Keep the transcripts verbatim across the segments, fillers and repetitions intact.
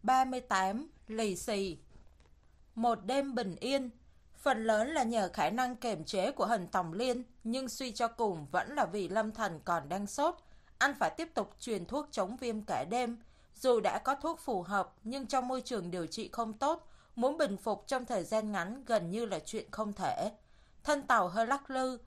ba mươi tám. Lì xì. Một đêm bình yên, phần lớn là nhờ khả năng kiềm chế của Hần Tòng Liên, nhưng suy cho cùng vẫn là vì Lâm Thần còn đang sốt. Anh phải tiếp tục truyền thuốc chống viêm cả đêm. Dù đã có thuốc phù hợp, nhưng trong môi trường điều trị không tốt, muốn bình phục trong thời gian ngắn gần như là chuyện không thể. Thân tàu hơi lắc lư.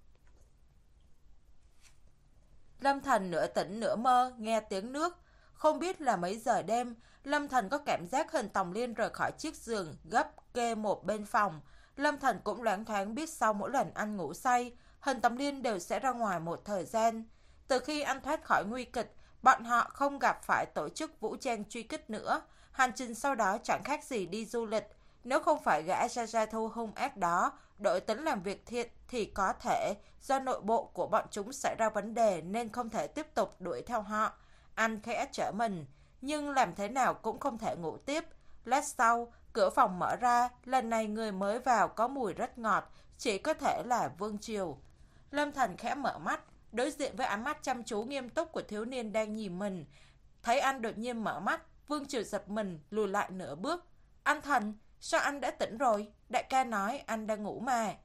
Lâm Thần nửa tỉnh nửa mơ, nghe tiếng nước. Không biết là mấy giờ đêm, Lâm Thần có cảm giác Hần Tòng Liên rời khỏi chiếc giường, gấp kê một bên phòng. Lâm Thần cũng loáng thoáng biết sau mỗi lần anh ngủ say, Hần Tòng Liên đều sẽ ra ngoài một thời gian. Từ khi anh thoát khỏi nguy kịch, bọn họ không gặp phải tổ chức vũ trang truy kích nữa. Hành trình sau đó chẳng khác gì đi du lịch. Nếu không phải gã Gia Gia Thu hung ác đó, đội tính làm việc thiện thì có thể do nội bộ của bọn chúng xảy ra vấn đề nên không thể tiếp tục đuổi theo họ. Anh khẽ trở mình, nhưng làm thế nào cũng không thể ngủ tiếp. Lát sau, cửa phòng mở ra, lần này người mới vào có mùi rất ngọt, chỉ có thể là Vương Triều. Lâm Thần khẽ mở mắt, đối diện với ánh mắt chăm chú nghiêm túc của thiếu niên đang nhìn mình. Thấy anh đột nhiên mở mắt, Vương Triều giật mình, lùi lại nửa bước. Anh Thần, sao anh đã tỉnh rồi? Đại ca nói anh đang ngủ mà.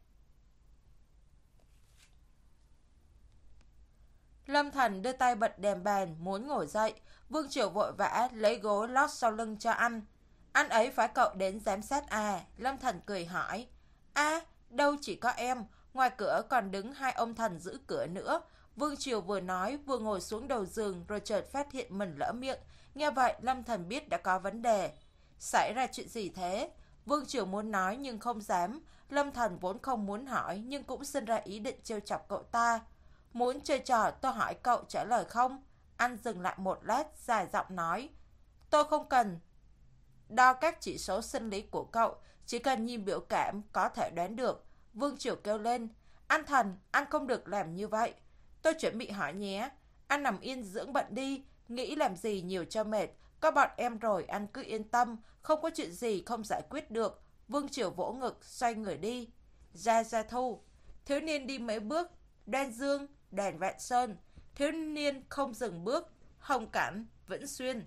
Lâm Thần đưa tay bật đèn bàn, muốn ngồi dậy. Vương Triều vội vã lấy gối lót sau lưng cho anh. Anh ấy phải cậu đến giám sát à? Lâm Thần cười hỏi. À, đâu chỉ có em, ngoài cửa còn đứng hai ông thần giữ cửa nữa. Vương Triều vừa nói vừa ngồi xuống đầu giường rồi chợt phát hiện mình lỡ miệng. Nghe vậy Lâm Thần biết đã có vấn đề. Xảy ra chuyện gì thế? Vương Triều muốn nói nhưng không dám. Lâm Thần vốn không muốn hỏi nhưng cũng sinh ra ý định trêu chọc cậu ta. Muốn chơi trò tôi hỏi cậu trả lời không? Anh dừng lại một lát dài giọng nói. Tôi không cần đo các chỉ số sinh lý của cậu, chỉ cần nhìn biểu cảm có thể đoán được. Vương Triều kêu lên. Anh Thần, anh không được làm như vậy. Tôi chuẩn bị hỏi nhé. Anh nằm yên dưỡng bệnh đi, nghĩ làm gì nhiều cho mệt. Có bọn em rồi, anh cứ yên tâm, không có chuyện gì không giải quyết được. Vương Triều vỗ ngực, xoay người đi. Gia Gia Thu. Thiếu niên đi mấy bước, Đoan Dương, Đàn Vạn Sơn. Thiếu niên không dừng bước, Hồng Cảnh, Vĩnh Xuyên.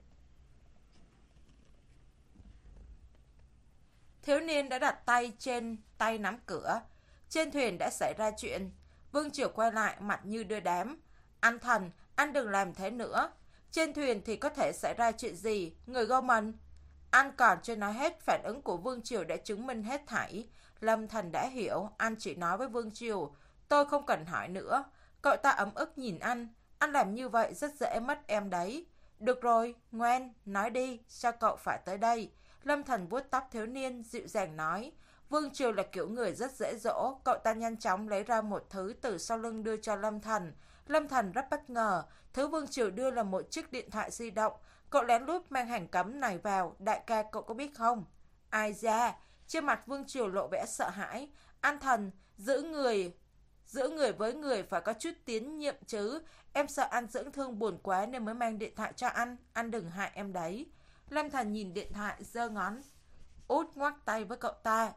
Thiếu niên đã đặt tay trên tay nắm cửa. Trên thuyền đã xảy ra chuyện. Vương Triều quay lại mặt như đưa đám. Anh Thần, anh đừng làm thế nữa. Trên thuyền thì có thể xảy ra chuyện gì? Người Gorman. Anh còn chưa nói hết, phản ứng của Vương Triều đã chứng minh hết thảy. Lâm Thần đã hiểu, anh chỉ nói với Vương Triều. Tôi không cần hỏi nữa. Cậu ta ấm ức nhìn anh. Anh làm như vậy rất dễ mất em đấy. Được rồi, ngoan, nói đi, sao cậu phải tới đây? Lâm Thần vuốt tóc thiếu niên, dịu dàng nói. Vương Triều là kiểu người rất dễ dỗ. Cậu ta nhanh chóng lấy ra một thứ từ sau lưng đưa cho Lâm Thần. Lâm Thần rất bất ngờ. Thứ Vương Triều đưa là một chiếc điện thoại di động. Cậu lén lút mang hàng cấm này vào. Đại ca cậu có biết không? Ai da? Trên mặt Vương Triều lộ vẻ sợ hãi. Anh Thần, giữ người... Giữa người với người phải có chút tín nhiệm chứ. Em sợ anh dưỡng thương buồn quá nên mới mang điện thoại cho anh. Anh đừng hại em đấy. Lâm Thần nhìn điện thoại, giơ ngón út ngoắc tay với cậu ta.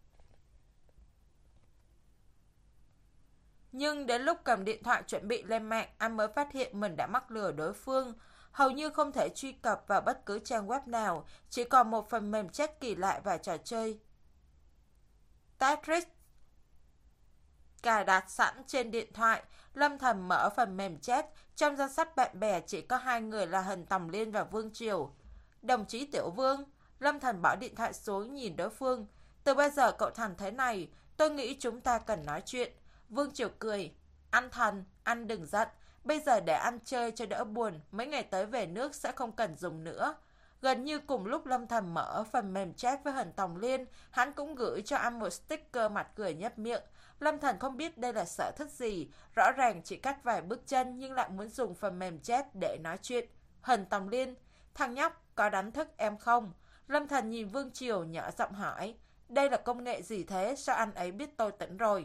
Nhưng đến lúc cầm điện thoại chuẩn bị lên mạng, anh mới phát hiện mình đã mắc lừa đối phương. Hầu như không thể truy cập vào bất cứ trang web nào, chỉ còn một phần mềm chat kỳ lạ và trò chơi Tetris cài đặt sẵn trên điện thoại. Lâm Thần mở phần mềm chat. Trong danh sách bạn bè chỉ có hai người là Hần Tòng Liên và Vương Triều. Đồng chí Tiểu Vương. Lâm Thần bỏ điện thoại xuống nhìn đối phương. Từ bây giờ cậu Thần thế này, tôi nghĩ chúng ta cần nói chuyện. Vương Triều cười. Anh Thần, anh đừng giận. Bây giờ để anh chơi cho đỡ buồn. Mấy ngày tới về nước sẽ không cần dùng nữa. Gần như cùng lúc Lâm Thần mở phần mềm chat với Hần Tòng Liên, hắn cũng gửi cho anh một sticker mặt cười nhếch miệng. Lâm Thần không biết đây là sở thích gì, rõ ràng chỉ cách vài bước chân nhưng lại muốn dùng phần mềm chat để nói chuyện. Hần Tòng Liên, thằng nhóc có đánh thức em không? Lâm Thần nhìn Vương Triều nhỏ giọng hỏi. Đây là công nghệ gì thế, sao anh ấy biết tôi tỉnh rồi?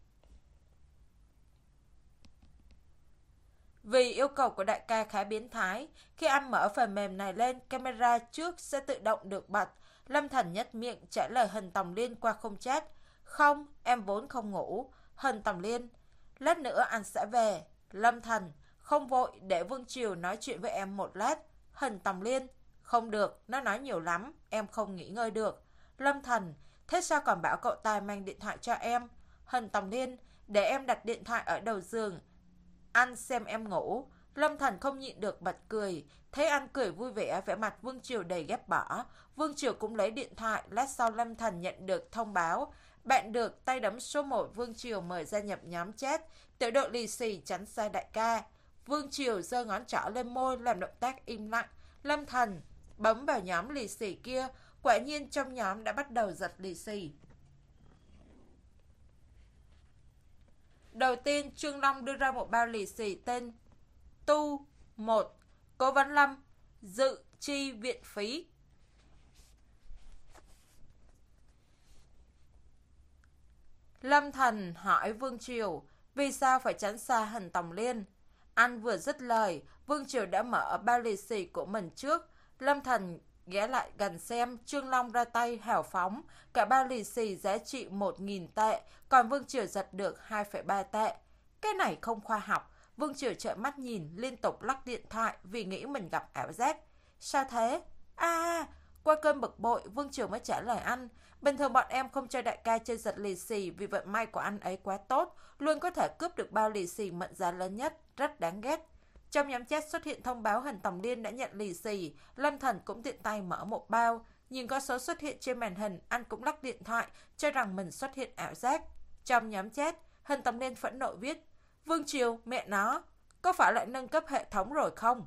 Vì yêu cầu của đại ca khá biến thái, khi anh mở phần mềm này lên, camera trước sẽ tự động được bật. Lâm Thần nhếch miệng trả lời Hần Tòng Liên qua không chat. Không, em vốn không ngủ. Hần Tòng Liên, lát nữa anh sẽ về. Lâm Thần, không vội, để Vương Triều nói chuyện với em một lát. Hần Tòng Liên, Không được, nó nói nhiều lắm, em không nghỉ ngơi được. Lâm Thần, thế sao còn bảo cậu ta mang điện thoại cho em? Hân Tòng Liên, để em đặt điện thoại ở đầu giường. Anh xem em ngủ. Lâm Thần không nhịn được bật cười. Thấy anh cười vui vẻ, vẻ mặt Vương Triều đầy ghét bỏ. Vương Triều cũng lấy điện thoại. Lát sau Lâm Thần nhận được thông báo. Bạn được tay đấm số một Vương Triều mời gia nhập nhóm chat. Tiểu đội lì xì tránh xa đại ca. Vương Triều giơ ngón trỏ lên môi làm động tác im lặng. Lâm Thần bấm vào nhóm lì xì kia. Quả nhiên trong nhóm đã bắt đầu giật lì xì. Đầu tiên, Trương Long đưa ra một bao lì xì tên Tu một, Cố Vấn Lâm, dự chi viện phí. Lâm Thần hỏi Vương Triều, vì sao phải tránh xa Hân Tòng Liên? Anh vừa dứt lời, Vương Triều đã mở bao lì xì của mình trước. Lâm Thần ghé lại gần xem, Trương Long ra tay hào phóng, cả bao lì xì giá trị một nghìn tệ, còn Vương Triều giật được hai phẩy ba tệ. Cái này không khoa học. Vương Triều trợn mắt nhìn, liên tục lắc điện thoại vì nghĩ mình gặp ảo giác. Sao thế? À, qua cơn bực bội, Vương Triều mới trả lời anh. Bình thường bọn em không cho đại ca chơi giật lì xì vì vận may của anh ấy quá tốt, luôn có thể cướp được bao lì xì mệnh giá lớn nhất, rất đáng ghét. Trong nhóm chat xuất hiện thông báo Hân Tòng Liên đã nhận lì xì, Lâm Thần cũng tiện tay mở một bao. Nhìn con số xuất hiện trên màn hình, anh cũng lắc điện thoại, cho rằng mình xuất hiện ảo giác. Trong nhóm chat, Hân Tòng Liên phẫn nộ viết, Vương Triều, mẹ nó, có phải lại nâng cấp hệ thống rồi không?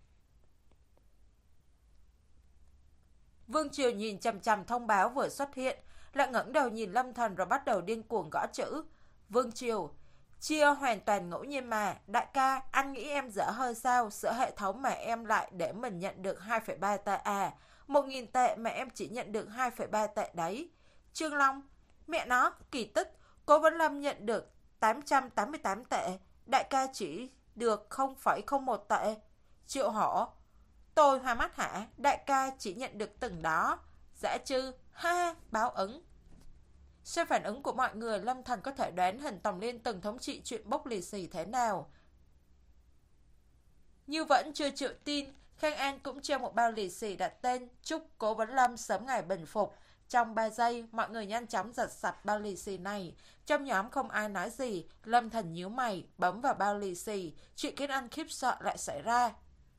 Vương Triều nhìn chằm chằm thông báo vừa xuất hiện, lại ngẩng đầu nhìn Lâm Thần rồi bắt đầu điên cuồng gõ chữ. Vương Triều, chia hoàn toàn ngẫu nhiên mà, đại ca, anh nghĩ em dở hơi sao, sửa hệ thống mà em lại để mình nhận được hai phẩy ba tệ à, một nghìn tệ mà em chỉ nhận được hai phẩy ba tệ đấy. Trương Long, mẹ nó, kỳ tích, Cố Vấn Lâm nhận được tám trăm tám mươi tám tệ, đại ca chỉ được không phẩy không một tệ. Triệu Hổ, tôi hoa mắt hả, đại ca chỉ nhận được từng đó. Dã Trư, ha, báo ứng. Sau phản ứng của mọi người, Lâm Thần có thể đoán Hân Tòng Liên từng thống trị chuyện bốc lì xì thế nào. Như vẫn chưa chịu tin, Khang An cũng treo một bao lì xì đặt tên chúc Cố Vấn Lâm sớm ngày bình phục. Trong ba giây, mọi người nhanh chóng giật sạch bao lì xì này. Trong nhóm không ai nói gì, Lâm Thần nhíu mày, bấm vào bao lì xì. Chuyện khiến anh khiếp sợ lại xảy ra.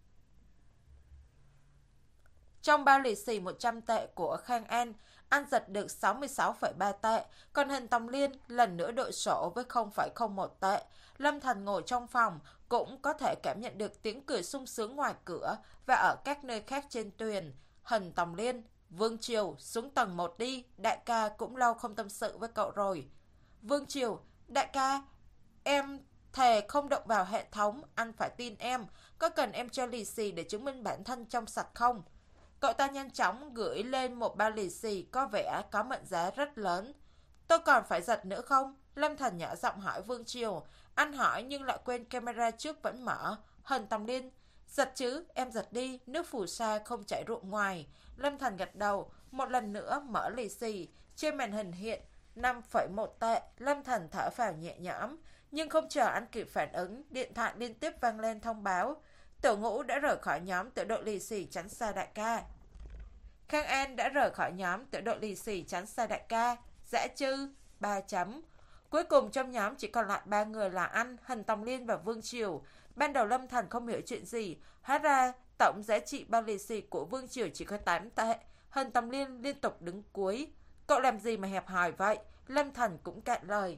Trong bao lì xì một trăm tệ của Khang An, anh giật được sáu mươi sáu phẩy ba tệ, còn Hân Tòng Liên lần nữa đội sổ với không phẩy không một tệ. Lâm Thần ngồi trong phòng, cũng có thể cảm nhận được tiếng cười sung sướng ngoài cửa và ở các nơi khác trên thuyền. Hân Tòng Liên, Vương Triều, xuống tầng một đi, đại ca cũng lâu không tâm sự với cậu rồi. Vương Triều, đại ca, em thề không động vào hệ thống, anh phải tin em, có cần em cho lì xì để chứng minh bản thân trong sạch không? Cậu ta nhanh chóng gửi lên một bao lì xì có vẻ có mệnh giá rất lớn. Tôi còn phải giật nữa không? Lâm Thần nhỏ giọng hỏi Vương Triều. Anh hỏi nhưng lại quên camera trước vẫn mở. Hân Tòng Liên, giật chứ, em giật đi, nước phù sa không chảy ruộng ngoài. Lâm Thần gật đầu, một lần nữa mở lì xì. Trên màn hình hiện năm phẩy một tệ. Lâm Thần thở phào nhẹ nhõm. Nhưng không chờ anh kịp phản ứng, điện thoại liên tiếp vang lên thông báo. Tiểu Ngũ đã rời khỏi nhóm tiểu đội lì xì tránh xa đại ca. Khang An đã rời khỏi nhóm tiểu đội lì xì tránh xa đại ca. Dã Trư, ba chấm. Cuối cùng trong nhóm chỉ còn lại ba người là anh, Hân Tòng Liên và Vương Triều. Ban đầu Lâm Thần không hiểu chuyện gì. Hóa ra tổng giá trị bao lì xì của Vương Triều chỉ có tám tệ. Hân Tòng Liên liên tục đứng cuối. Cậu làm gì mà hẹp hòi vậy? Lâm Thần cũng cạn lời.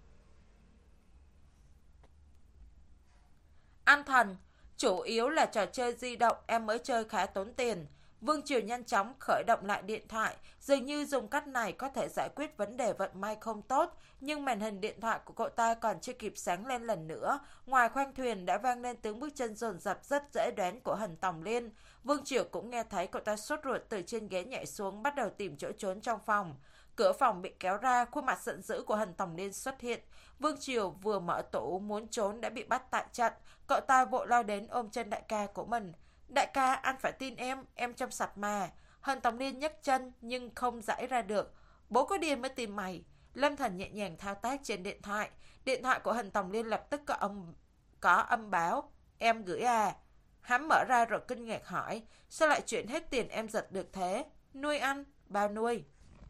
Anh Thần, chủ yếu là trò chơi di động em mới chơi khá tốn tiền. Vương Triều nhanh chóng khởi động lại điện thoại, dường như dùng cách này có thể giải quyết vấn đề vận may không tốt, nhưng màn hình điện thoại của cậu ta còn chưa kịp sáng lên lần nữa. Ngoài khoang thuyền đã vang lên tiếng bước chân dồn dập rất dễ đoán của Hân Tòng Liên. Vương Triều cũng nghe thấy cậu ta sốt ruột từ trên ghế nhảy xuống, bắt đầu tìm chỗ trốn trong phòng. Cửa phòng bị kéo ra, khuôn mặt giận dữ của Hân Tòng Liên xuất hiện. Vương Triều vừa mở tủ muốn trốn đã bị bắt tại trận. Cậu ta vội lao đến ôm chân đại ca của mình. Đại ca, anh phải tin em, em trong sạch mà. Hân Tòng Liên nhấc chân nhưng không giãy ra được. Bố có điên mới tìm mày. Lâm Thần nhẹ nhàng thao tác trên điện thoại. Điện thoại của Hân Tòng Liên lập tức có âm, có âm báo. Em gửi à? Hắn mở ra rồi kinh ngạc hỏi, sao lại chuyển hết tiền em giật được thế? Nuôi ăn, bao nuôi?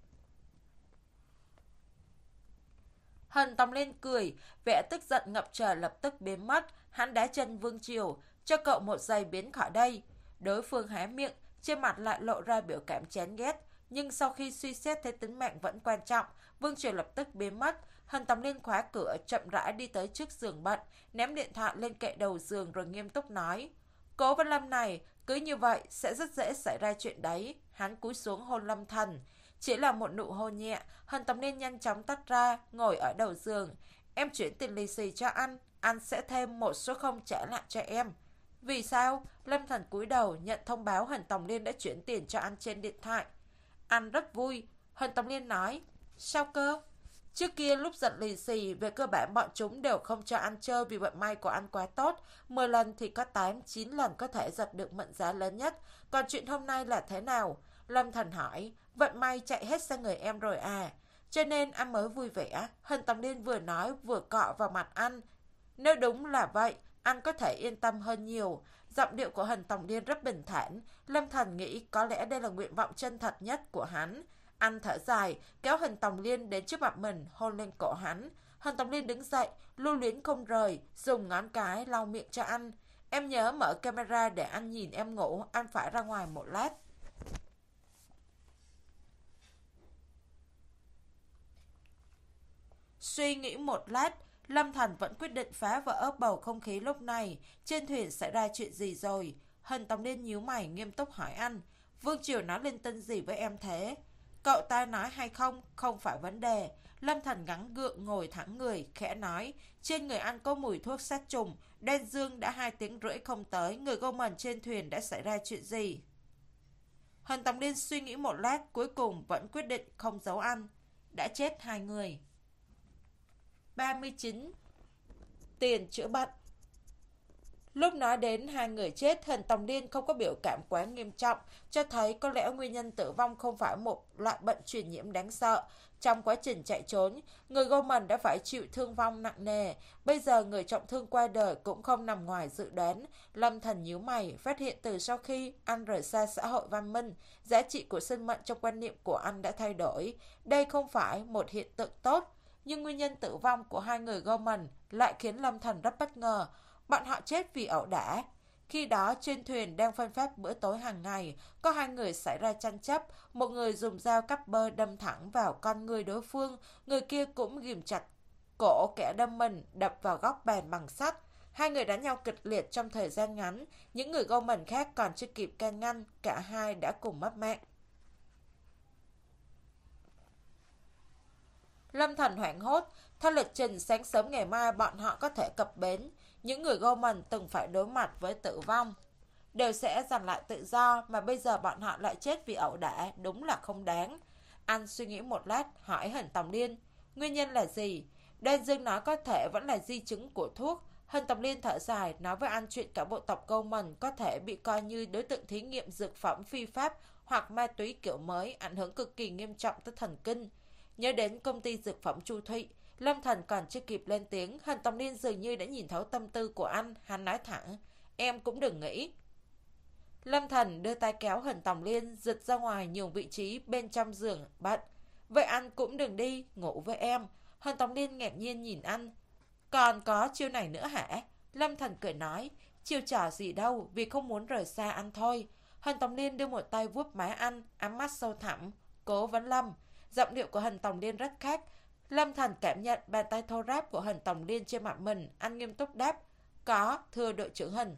Hân Tòng lên cười, vẻ tức giận ngập trời lập tức biến mất. Hắn đá chân Vương Triều, cho cậu một giây biến khỏi đây. Đối phương hé miệng, trên mặt lại lộ ra biểu cảm chán ghét. Nhưng sau khi suy xét thấy tính mạng vẫn quan trọng, Vương Triều lập tức biến mất. Hân Tòng Liên khóa cửa, chậm rãi đi tới trước giường bệnh, ném điện thoại lên kệ đầu giường rồi nghiêm túc nói. Cố Văn Lâm này, cứ như vậy sẽ rất dễ xảy ra chuyện đấy. Hắn cúi xuống hôn Lâm Thần. Chỉ là một nụ hôn nhẹ, Hân Tòng Liên nhanh chóng tắt ra, ngồi ở đầu giường. Em chuyển tiền lì xì cho anh, anh sẽ thêm một số không trả lại cho em. Vì sao? Lâm Thần cúi đầu nhận thông báo Hân Tòng Liên đã chuyển tiền cho anh trên điện thoại. Anh rất vui, Hân Tòng Liên nói. Sao cơ? Trước kia lúc giật lì xì, về cơ bản bọn chúng đều không cho anh chơi vì vận may của anh quá tốt. mười lần thì có tám, chín lần có thể giật được mệnh giá lớn nhất. Còn chuyện hôm nay là thế nào? Lâm Thần hỏi, vận may chạy hết sang người em rồi à? Cho nên anh mới vui vẻ. Hân Tòng Liên vừa nói vừa cọ vào mặt anh. Nếu đúng là vậy, anh có thể yên tâm hơn nhiều. Giọng điệu của Hân Tòng Liên rất bình thản. Lâm Thần nghĩ có lẽ đây là nguyện vọng chân thật nhất của hắn. Anh thở dài, kéo Hân Tòng Liên đến trước mặt mình, hôn lên cổ hắn. Hân Tòng Liên đứng dậy, lưu luyến không rời, dùng ngón cái lau miệng cho anh. Em nhớ mở camera để anh nhìn em ngủ, anh phải ra ngoài một lát. Suy nghĩ một lát, Lâm Thần vẫn quyết định phá vỡ bầu không khí lúc này. Trên thuyền xảy ra chuyện gì rồi? Hân Tòng Liên nhíu mày nghiêm túc hỏi anh. Vương Triều nói linh tinh gì với em thế? Cậu ta nói hay không, không phải vấn đề. Lâm Thần gắng gượng ngồi thẳng người, khẽ nói. Trên người anh có mùi thuốc sát trùng. Đen Dương đã hai tiếng rưỡi không tới. Người Goldman trên thuyền đã xảy ra chuyện gì? Hân Tòng Liên suy nghĩ một lát, cuối cùng vẫn quyết định không giấu anh. Đã chết hai người. ba mươi chín. Tiền chữa bệnh. Lúc nói đến hai người chết, Hân Tòng Liên không có biểu cảm quá nghiêm trọng, cho thấy có lẽ nguyên nhân tử vong không phải một loại bệnh truyền nhiễm đáng sợ. Trong quá trình chạy trốn, người Goldman đã phải chịu thương vong nặng nề. Bây giờ người trọng thương qua đời cũng không nằm ngoài dự đoán. Lâm Thần nhíu mày, phát hiện từ sau khi anh rời xa xã hội văn minh, giá trị của sinh mệnh trong quan niệm của anh đã thay đổi. Đây không phải một hiện tượng tốt. Nhưng nguyên nhân tử vong của hai người Goldman lại khiến Lâm Thần rất bất ngờ. Bọn họ chết vì ẩu đả. Khi đó trên thuyền đang phân phát bữa tối hàng ngày, có hai người xảy ra tranh chấp. Một người dùng dao cắt bơ đâm thẳng vào con người đối phương, người kia cũng ghìm chặt cổ kẻ đâm mình, đập vào góc bàn bằng sắt. Hai người đánh nhau kịch liệt trong thời gian ngắn. Những người Goldman khác còn chưa kịp can ngăn, cả hai đã cùng mất mạng. Lâm Thần hoảng hốt, theo lịch trình sáng sớm ngày mai bọn họ có thể cập bến. Những người Goldman từng phải đối mặt với tử vong đều sẽ giành lại tự do, mà bây giờ bọn họ lại chết vì ẩu đả, đúng là không đáng. Anh suy nghĩ một lát, hỏi Hân Tòng Liên, nguyên nhân là gì? Đen Dương nói có thể vẫn là di chứng của thuốc. Hân Tòng Liên thở dài, nói với anh chuyện cả bộ tộc Goldman có thể bị coi như đối tượng thí nghiệm dược phẩm phi pháp hoặc ma túy kiểu mới, ảnh hưởng cực kỳ nghiêm trọng tới thần kinh. Nhớ đến công ty dược phẩm Chu Thụy, Lâm Thần còn chưa kịp lên tiếng, Hân Tòng Liên dường như đã nhìn thấu tâm tư của anh. Hắn nói thẳng, em cũng đừng nghĩ. Lâm Thần đưa tay kéo Hân Tòng Liên giật ra ngoài nhường vị trí bên trong giường bệnh. Vậy anh cũng đừng đi, ngủ với em. Hân Tòng Liên ngạc nhiên nhìn anh. Còn có chiêu này nữa hả? Lâm Thần cười nói, chiêu trò gì đâu, vì không muốn rời xa anh thôi. Hân Tòng Liên đưa một tay vuốt má anh, ánh mắt sâu thẳm. Cố Vấn Lâm. Giọng điệu của Hân Tòng Liên rất khác. Lâm Thần cảm nhận bàn tay thô ráp của Hân Tòng Liên trên mặt mình. Anh nghiêm túc đáp, có, thưa đội trưởng Hân.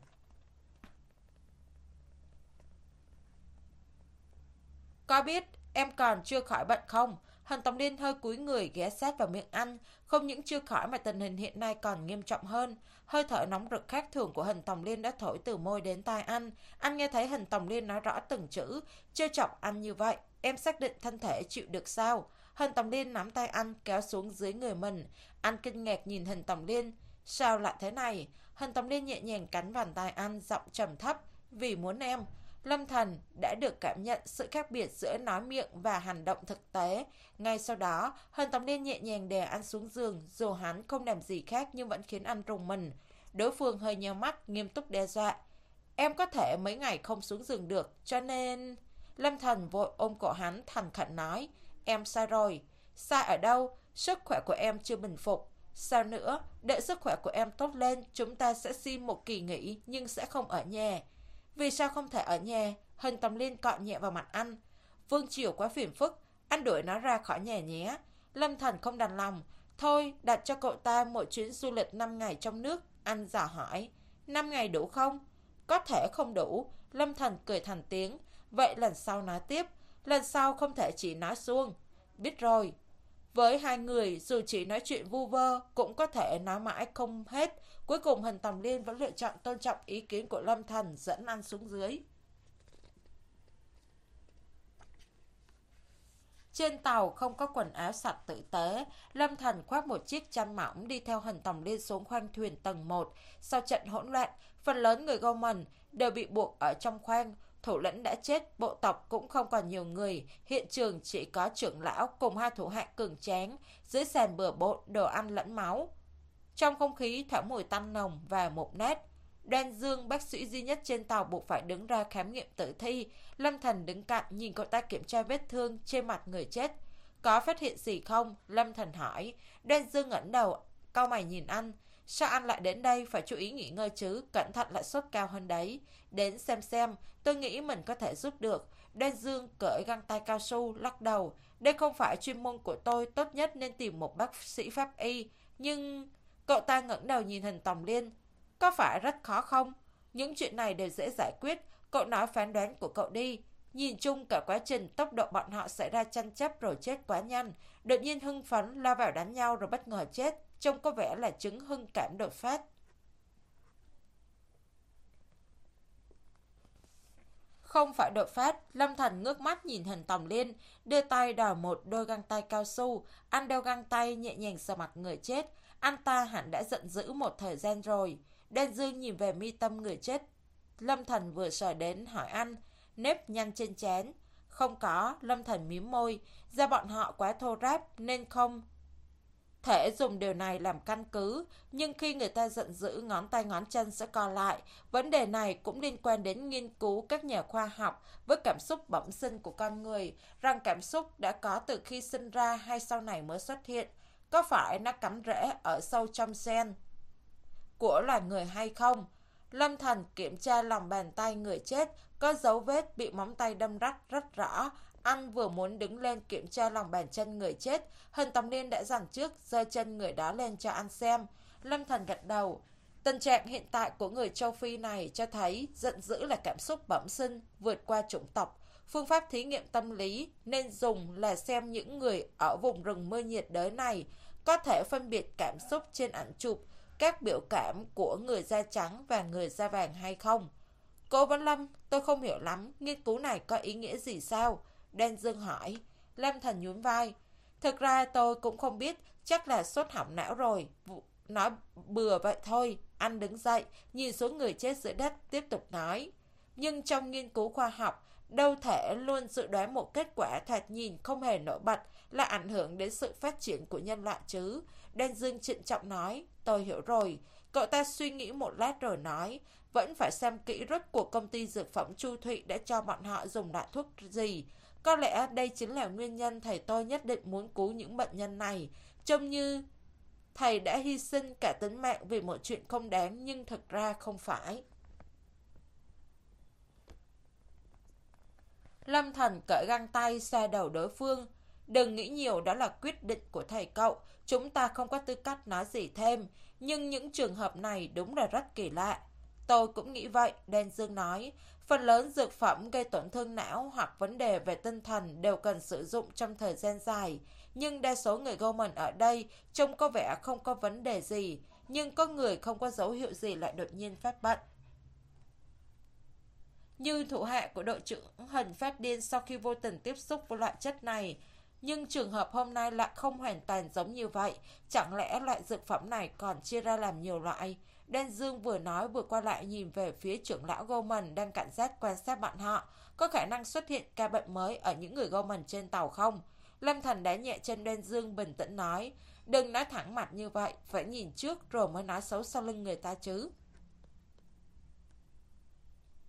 Có biết em còn chưa khỏi bệnh không? Hân Tòng Liên hơi cúi người ghé sát vào miệng anh. Không những chưa khỏi mà tình hình hiện nay còn nghiêm trọng hơn. Hơi thở nóng rực khác thường của Hân Tòng Liên đã thổi từ môi đến tai anh. Anh nghe thấy Hân Tòng Liên nói rõ từng chữ. Trêu chọc anh như vậy, em xác định thân thể chịu được sao? Hân Tòng Liên nắm tay anh kéo xuống dưới người mình. Anh kinh ngạc nhìn Hân Tòng Liên. Sao lại thế này? Hân Tòng Liên nhẹ nhàng cắn bàn tay anh, giọng trầm thấp. Vì muốn em. Lâm Thần đã được cảm nhận sự khác biệt giữa nói miệng và hành động thực tế. Ngay sau đó, Hân Tòng Liên nhẹ nhàng đè anh xuống giường, dù hắn không làm gì khác nhưng vẫn khiến anh rùng mình. Đối phương hơi nheo mắt, nghiêm túc đe dọa. Em có thể mấy ngày không xuống giường được, cho nên... Lâm Thần vội ôm cổ hắn thành khẩn nói, em sai rồi. Sai ở đâu? Sức khỏe của em chưa bình phục. Sao nữa? Đợi sức khỏe của em tốt lên, chúng ta sẽ xin một kỳ nghỉ, nhưng sẽ không ở nhà. Vì sao không thể ở nhà? Hình Tầm Liên cọ nhẹ vào mặt anh. Vương Triều quá phiền phức, anh đuổi nó ra khỏi nhà nhé. Lâm Thần không đành lòng. Thôi, đặt cho cậu ta một chuyến du lịch năm ngày trong nước. Anh dò hỏi, năm ngày đủ không? Có thể không đủ. Lâm Thần cười thành tiếng. Vậy lần sau nói tiếp. Lần sau không thể chỉ nói suông. Biết rồi. Với hai người, dù chỉ nói chuyện vu vơ, cũng có thể nói mãi không hết. Cuối cùng Hình Tầm Liên vẫn lựa chọn tôn trọng ý kiến của Lâm Thần, dẫn anh xuống dưới. Trên tàu không có quần áo sạch tử tế, Lâm Thần khoác một chiếc chăn mỏng đi theo Hình Tầm Liên xuống khoang thuyền tầng một. Sau trận hỗn loạn, phần lớn người Goman đều bị buộc ở trong khoang. Thủ lĩnh đã chết, bộ tộc cũng không còn nhiều người, hiện trường chỉ có trưởng lão cùng hai thủ hạ cường tráng, dưới sàn bừa bộn đồ ăn lẫn máu. Trong không khí thoảng mùi tanh nồng và mục nát. Đoan Dương, bác sĩ duy nhất trên tàu, buộc phải đứng ra khám nghiệm tử thi. Lâm Thần đứng cạnh nhìn cậu ta kiểm tra vết thương trên mặt người chết. Có phát hiện gì không? Lâm Thần hỏi. Đoan Dương ngẩng đầu, cau mày nhìn anh. Sao anh lại đến đây? Phải chú ý nghỉ ngơi chứ, cẩn thận lại sốt cao hơn đấy. Đến xem xem, tôi nghĩ mình có thể giúp được. Đoan Dương cởi găng tay cao su, lắc đầu. Đây không phải chuyên môn của tôi, tốt nhất nên tìm một bác sĩ pháp y. Nhưng... Cậu ta ngẩng đầu nhìn Hình Tầm Liên. Có phải rất khó không? Những chuyện này đều dễ giải quyết. Cậu nói phán đoán của cậu đi. Nhìn chung cả quá trình, tốc độ bọn họ xảy ra tranh chấp rồi chết quá nhanh. Đột nhiên hưng phấn lao vào đánh nhau rồi bất ngờ chết. Trông có vẻ là chứng hưng cảm đột phát. Không phải đột phát. Lâm Thần ngước mắt nhìn Hình Tầm Liên, đưa tay đòi một đôi găng tay cao su. Anh đeo găng tay nhẹ nhàng sờ mặt người chết. Anh ta hẳn đã giận dữ một thời gian rồi. Đoan Dương nhìn về mi tâm người chết. Lâm Thần vừa sờ đến hỏi anh, nếp nhăn trên trán. Không có. Lâm Thần mím môi. Da bọn họ quá thô ráp nên không thể dùng điều này làm căn cứ, nhưng khi người ta giận dữ, ngón tay ngón chân sẽ co lại. Vấn đề này cũng liên quan đến nghiên cứu các nhà khoa học với cảm xúc bẩm sinh của con người, rằng cảm xúc đã có từ khi sinh ra hay sau này mới xuất hiện. Có phải nó cắm rễ ở sâu trong gen của loài người hay không? Lâm Thần kiểm tra lòng bàn tay người chết, có dấu vết bị móng tay đâm rách rất rõ. Anh vừa muốn đứng lên kiểm tra lòng bàn chân người chết, Hình Tầm Liên đã dằn trước, giơ chân người đó lên cho anh xem. Lâm Thần gật đầu. Tình trạng hiện tại của người châu Phi này cho thấy giận dữ là cảm xúc bẩm sinh, vượt qua chủng tộc. Phương pháp thí nghiệm tâm lý nên dùng là xem những người ở vùng rừng mưa nhiệt đới này có thể phân biệt cảm xúc trên ảnh chụp, các biểu cảm của người da trắng và người da vàng hay không. Cố Vấn Lâm, tôi không hiểu lắm, nghiên cứu này có ý nghĩa gì sao? Đoan Dương hỏi. Lâm Thần nhún vai. Thực ra tôi cũng không biết, chắc là sốt hỏng não rồi. Nói bừa vậy thôi. Anh đứng dậy, nhìn xuống người chết dưới đất, tiếp tục nói. Nhưng trong nghiên cứu khoa học, đâu thể luôn dự đoán một kết quả thoạt nhìn không hề nổi bật là ảnh hưởng đến sự phát triển của nhân loại chứ. Đoan Dương trịnh trọng nói. Tôi hiểu rồi. Cậu ta suy nghĩ một lát rồi nói. Vẫn phải xem kỹ rốt cuộc công ty dược phẩm Chu Thụy đã cho bọn họ dùng loại thuốc gì. Có lẽ đây chính là nguyên nhân thầy tôi nhất định muốn cứu những bệnh nhân này. Trông như thầy đã hy sinh cả tính mạng vì một chuyện không đáng, nhưng thực ra không phải. Lâm Thần cởi găng tay xoa đầu đối phương. Đừng nghĩ nhiều, đó là quyết định của thầy cậu. Chúng ta không có tư cách nói gì thêm. Nhưng những trường hợp này đúng là rất kỳ lạ. Tôi cũng nghĩ vậy, Đoan Dương nói. Phần lớn dược phẩm gây tổn thương não hoặc vấn đề về tinh thần đều cần sử dụng trong thời gian dài. Nhưng đa số người Goman ở đây trông có vẻ không có vấn đề gì. Nhưng có người không có dấu hiệu gì lại đột nhiên phát bệnh. Như thủ hạ của đội trưởng Hình phát điên sau khi vô tình tiếp xúc với loại chất này. Nhưng trường hợp hôm nay lại không hoàn toàn giống như vậy. Chẳng lẽ loại dược phẩm này còn chia ra làm nhiều loại? Đoan Dương vừa nói vừa qua lại nhìn về phía trưởng lão Goman đang cảnh giác quan sát bọn họ. Có khả năng xuất hiện ca bệnh mới ở những người Goman trên tàu không? Lâm Thần đá nhẹ chân Đoan Dương, bình tĩnh nói. Đừng nói thẳng mặt như vậy, phải nhìn trước rồi mới nói xấu sau lưng người ta chứ.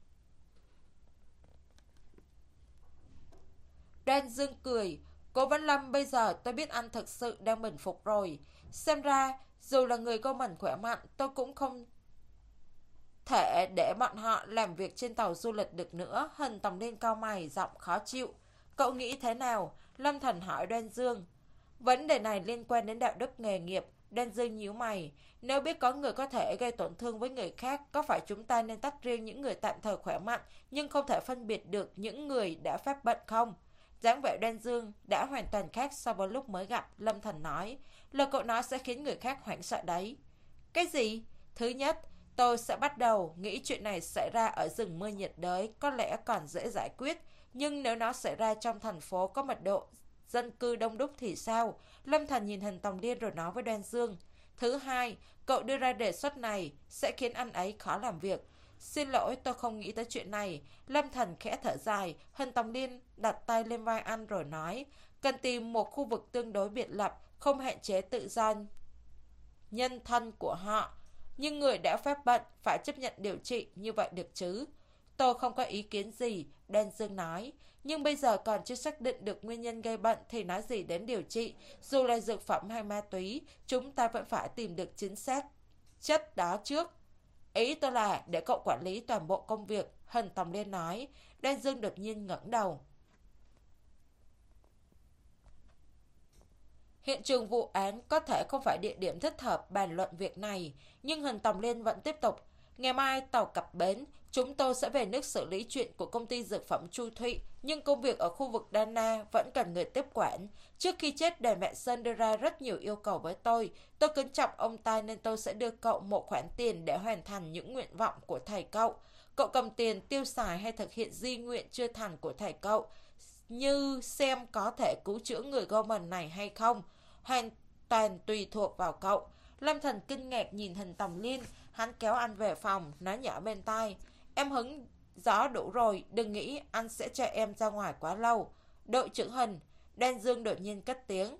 Đan Dương cười. Cố Vấn Lâm, bây giờ tôi biết anh thực sự đang bình phục rồi. Xem ra, dù là người có mình khỏe mạnh, tôi cũng không thể để bọn họ làm việc trên tàu du lịch được nữa. Hình Tòng Liên cau mày, giọng khó chịu. Cậu nghĩ thế nào? Lâm Thần hỏi Đoan Dương. Vấn đề này liên quan đến đạo đức nghề nghiệp. Đoan Dương nhíu mày. Nếu biết có người có thể gây tổn thương với người khác, có phải chúng ta nên tách riêng những người tạm thời khỏe mạnh nhưng không thể phân biệt được những người đã phát bệnh không? Dáng vẻ Đoan Dương đã hoàn toàn khác so với lúc mới gặp. Lâm Thần nói. Lời cậu nói sẽ khiến người khác hoảng sợ đấy. Cái gì? Thứ nhất, tôi sẽ bắt đầu nghĩ chuyện này xảy ra ở rừng mưa nhiệt đới có lẽ còn dễ giải quyết. Nhưng nếu nó xảy ra trong thành phố có mật độ dân cư đông đúc thì sao? Lâm Thần nhìn Hình Tòng Liên rồi nói với Đoan Dương. Thứ hai, cậu đưa ra đề xuất này sẽ khiến anh ấy khó làm việc. Xin lỗi, tôi không nghĩ tới chuyện này. Lâm Thần khẽ thở dài. Hình Tòng Liên đặt tay lên vai anh rồi nói. Cần tìm một khu vực tương đối biệt lập, không hạn chế tự do nhân thân của họ. Nhưng người đã phát bệnh phải chấp nhận điều trị, như vậy được chứ? Tôi không có ý kiến gì, Đoan Dương nói. Nhưng bây giờ còn chưa xác định được nguyên nhân gây bệnh thì nói gì đến điều trị. Dù là dược phẩm hay ma túy, chúng ta vẫn phải tìm được chính xác chất đó trước. Ý tôi là để cậu quản lý toàn bộ công việc, Hình Tòng Liên nói. Đoan Dương đột nhiên ngẩng đầu. Hiện trường vụ án có thể không phải địa điểm thích hợp bàn luận việc này, nhưng Hình Tòng Liên vẫn tiếp tục. Ngày mai tàu cập bến, chúng tôi sẽ về nước xử lý chuyện của công ty dược phẩm Chu Thụy, nhưng công việc ở khu vực Đana vẫn cần người tiếp quản. Trước khi chết, Đề Mẹ Sơn đưa ra rất nhiều yêu cầu với tôi. Tôi kính trọng ông ta nên tôi sẽ đưa cậu một khoản tiền để hoàn thành những nguyện vọng của thầy cậu. Cậu cầm tiền tiêu xài hay thực hiện di nguyện chưa thành của thầy cậu, như xem có thể cứu chữa người Gorman này hay không, hoàn toàn tùy thuộc vào cậu. Lâm Thần kinh ngạc nhìn Hình Tòng Liên. Hắn kéo anh về phòng, nói nhỏ bên tai. Em hứng gió đủ rồi, đừng nghĩ anh sẽ cho em ra ngoài quá lâu. Đội trưởng Hình, Đoan Dương đột nhiên cất tiếng.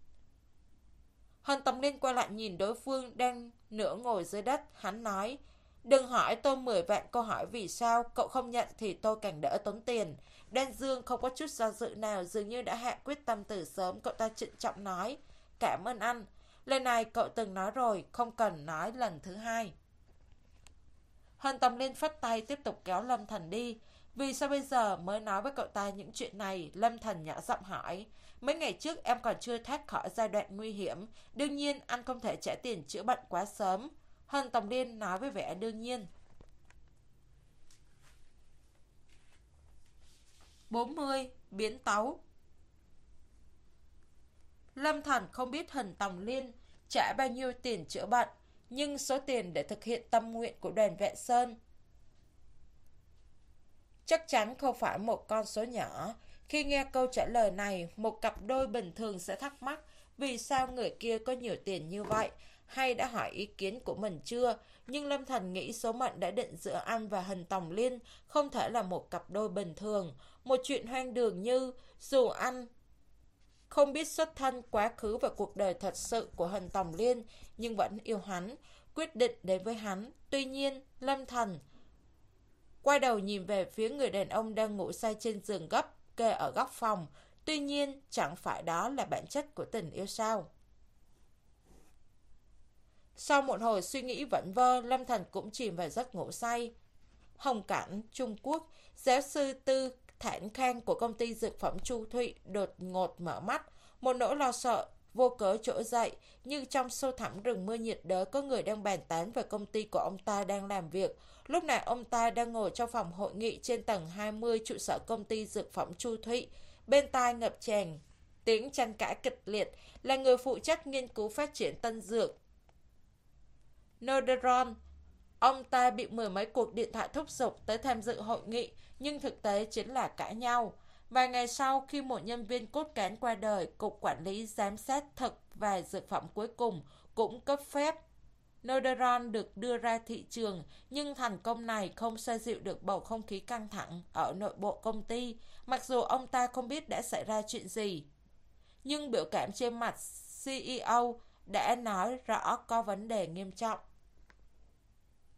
Hình Tòng Liên quay lại nhìn đối phương đang nửa ngồi dưới đất. Hắn nói. Đừng hỏi tôi mười vạn câu hỏi vì sao, cậu không nhận thì tôi càng đỡ tốn tiền. Đoan Dương không có chút do dự nào, dường như đã hạ quyết tâm từ sớm. Cậu ta trịnh trọng nói. Cảm ơn anh. Lời này cậu từng nói rồi, không cần nói lần thứ hai. Hình Tòng Liên phất tay tiếp tục kéo Lâm Thần đi. Vì sao bây giờ mới nói với cậu ta những chuyện này? Lâm Thần nhỏ giọng hỏi. Mấy ngày trước em còn chưa thoát khỏi giai đoạn nguy hiểm. Đương nhiên anh không thể trả tiền chữa bệnh quá sớm. Hình Tòng Liên nói với vẻ đương nhiên. bốn mươi. Biến tấu. Lâm Thần không biết Hình Tòng Liên trả bao nhiêu tiền chữa bệnh, nhưng số tiền để thực hiện tâm nguyện của Đoàn Vệ Sơn chắc chắn không phải một con số nhỏ. Khi nghe câu trả lời này, một cặp đôi bình thường sẽ thắc mắc vì sao người kia có nhiều tiền như vậy, hay đã hỏi ý kiến của mình chưa. Nhưng Lâm Thần nghĩ số mệnh đã định giữa anh và Hình Tòng Liên không thể là một cặp đôi bình thường. Một chuyện hoang đường như dù anh không biết xuất thân, quá khứ và cuộc đời thật sự của Hình Tòng Liên, nhưng vẫn yêu hắn, quyết định đến với hắn. Tuy nhiên, Lâm Thần quay đầu nhìn về phía người đàn ông đang ngủ say trên giường gấp kê ở góc phòng. Tuy nhiên, chẳng phải đó là bản chất của tình yêu sao? Sau một hồi suy nghĩ vẩn vơ, Lâm Thần cũng chìm vào giấc ngủ say. Hồng Cảnh, Trung Quốc, giáo sư Tư Thản Khang của công ty dược phẩm Chu Thụy đột ngột mở mắt. Một nỗi lo sợ vô cớ trỗi dậy, như trong sâu thẳm rừng mưa nhiệt đới có người đang bàn tán về công ty của ông ta đang làm việc. Lúc này ông ta đang ngồi trong phòng hội nghị trên tầng hai mươi trụ sở công ty dược phẩm Chu Thụy. Bên tai ngập tràn tiếng tranh cãi kịch liệt, là người phụ trách nghiên cứu phát triển tân dược Norderon. Ông ta bị mười mấy cuộc điện thoại thúc giục tới tham dự hội nghị, nhưng thực tế chính là cãi nhau. Vài ngày sau, khi một nhân viên cốt cán qua đời, Cục Quản lý Giám sát Thực và Dược phẩm cuối cùng cũng cấp phép Norderon được đưa ra thị trường, nhưng thành công này không xoa dịu được bầu không khí căng thẳng ở nội bộ công ty, mặc dù ông ta không biết đã xảy ra chuyện gì. Nhưng biểu cảm trên mặt xê e ô đã nói rõ có vấn đề nghiêm trọng.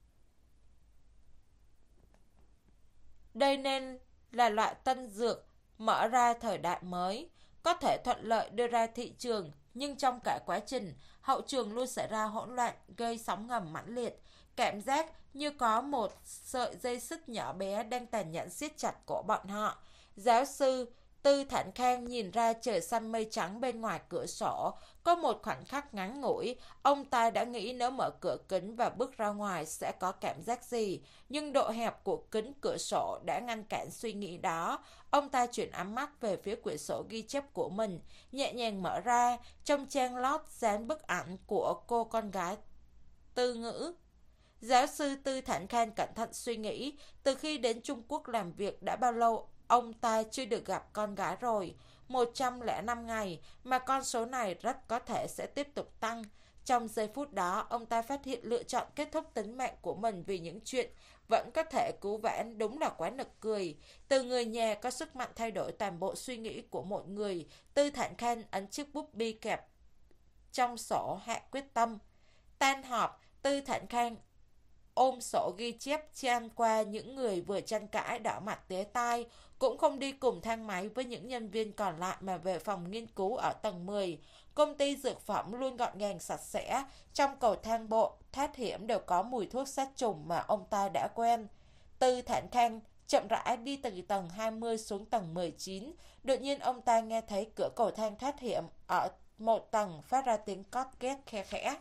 Đây nên là loại tân dược mở ra thời đại mới, có thể thuận lợi đưa ra thị trường, nhưng trong cả quá trình, hậu trường luôn xảy ra hỗn loạn, gây sóng ngầm mãnh liệt. Cảm giác như có một sợi dây xích nhỏ bé đang tàn nhẫn siết chặt cổ bọn họ. Giáo sư Tư Thản Khang nhìn ra trời xanh mây trắng bên ngoài cửa sổ. Có một khoảnh khắc ngắn ngủi, ông ta đã nghĩ nếu mở cửa kính và bước ra ngoài sẽ có cảm giác gì. Nhưng độ hẹp của kính cửa sổ đã ngăn cản suy nghĩ đó. Ông ta chuyển ánh mắt về phía quyển sổ ghi chép của mình, nhẹ nhàng mở ra, trong trang lót dán bức ảnh của cô con gái Tư Ngữ. Giáo sư Tư Thản Khang cẩn thận suy nghĩ, từ khi đến Trung Quốc làm việc đã bao lâu ông ta chưa được gặp con gái rồi. một trăm lẻ năm ngày, mà con số này rất có thể sẽ tiếp tục tăng. Trong giây phút đó, ông ta phát hiện lựa chọn kết thúc tính mạng của mình vì những chuyện vẫn có thể cứu vãn, đúng là quá nực cười. Từ người nhà có sức mạnh thay đổi toàn bộ suy nghĩ của một người, Tư Thản Khang ấn chiếc bút bi kẹp trong sổ hạ quyết tâm. Tan họp, Tư Thản Khang ôm sổ ghi chép chan qua những người vừa tranh cãi đỏ mặt tía tai, cũng không đi cùng thang máy với những nhân viên còn lại mà về phòng nghiên cứu ở tầng mười. Công ty dược phẩm luôn gọn gàng sạch sẽ, trong cầu thang bộ, thoát hiểm đều có mùi thuốc sát trùng mà ông ta đã quen. Tư Thản Khang chậm rãi đi từ tầng hai mươi xuống tầng mười chín, đột nhiên ông ta nghe thấy cửa cầu thang thoát hiểm ở một tầng phát ra tiếng cót két khe khẽ.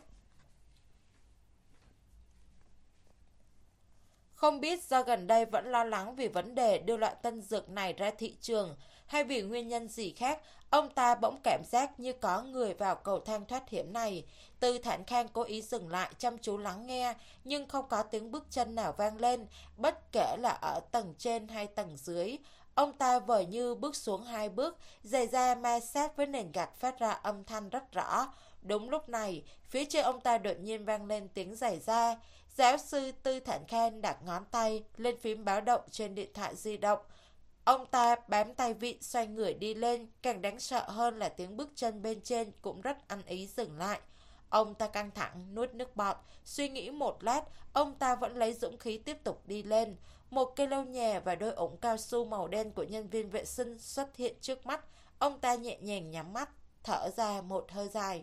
Không biết do gần đây vẫn lo lắng vì vấn đề đưa loại tân dược này ra thị trường hay vì nguyên nhân gì khác, ông ta bỗng cảm giác như có người vào cầu thang thoát hiểm này. Tư Thản Khang cố ý dừng lại chăm chú lắng nghe, nhưng không có tiếng bước chân nào vang lên, bất kể là ở tầng trên hay tầng dưới. Ông ta vờ như bước xuống hai bước, giày da ma sát với nền gạch phát ra âm thanh rất rõ. Đúng lúc này, phía trên ông ta đột nhiên vang lên tiếng giày da. Giáo sư Tư Thản Khang đặt ngón tay lên phím báo động trên điện thoại di động. Ông ta bám tay vịn xoay người đi lên, càng đáng sợ hơn là tiếng bước chân bên trên cũng rất ăn ý dừng lại. Ông ta căng thẳng, nuốt nước bọt, suy nghĩ một lát, ông ta vẫn lấy dũng khí tiếp tục đi lên. Một cây lau nhà và đôi ủng cao su màu đen của nhân viên vệ sinh xuất hiện trước mắt. Ông ta nhẹ nhàng nhắm mắt, thở ra một hơi dài.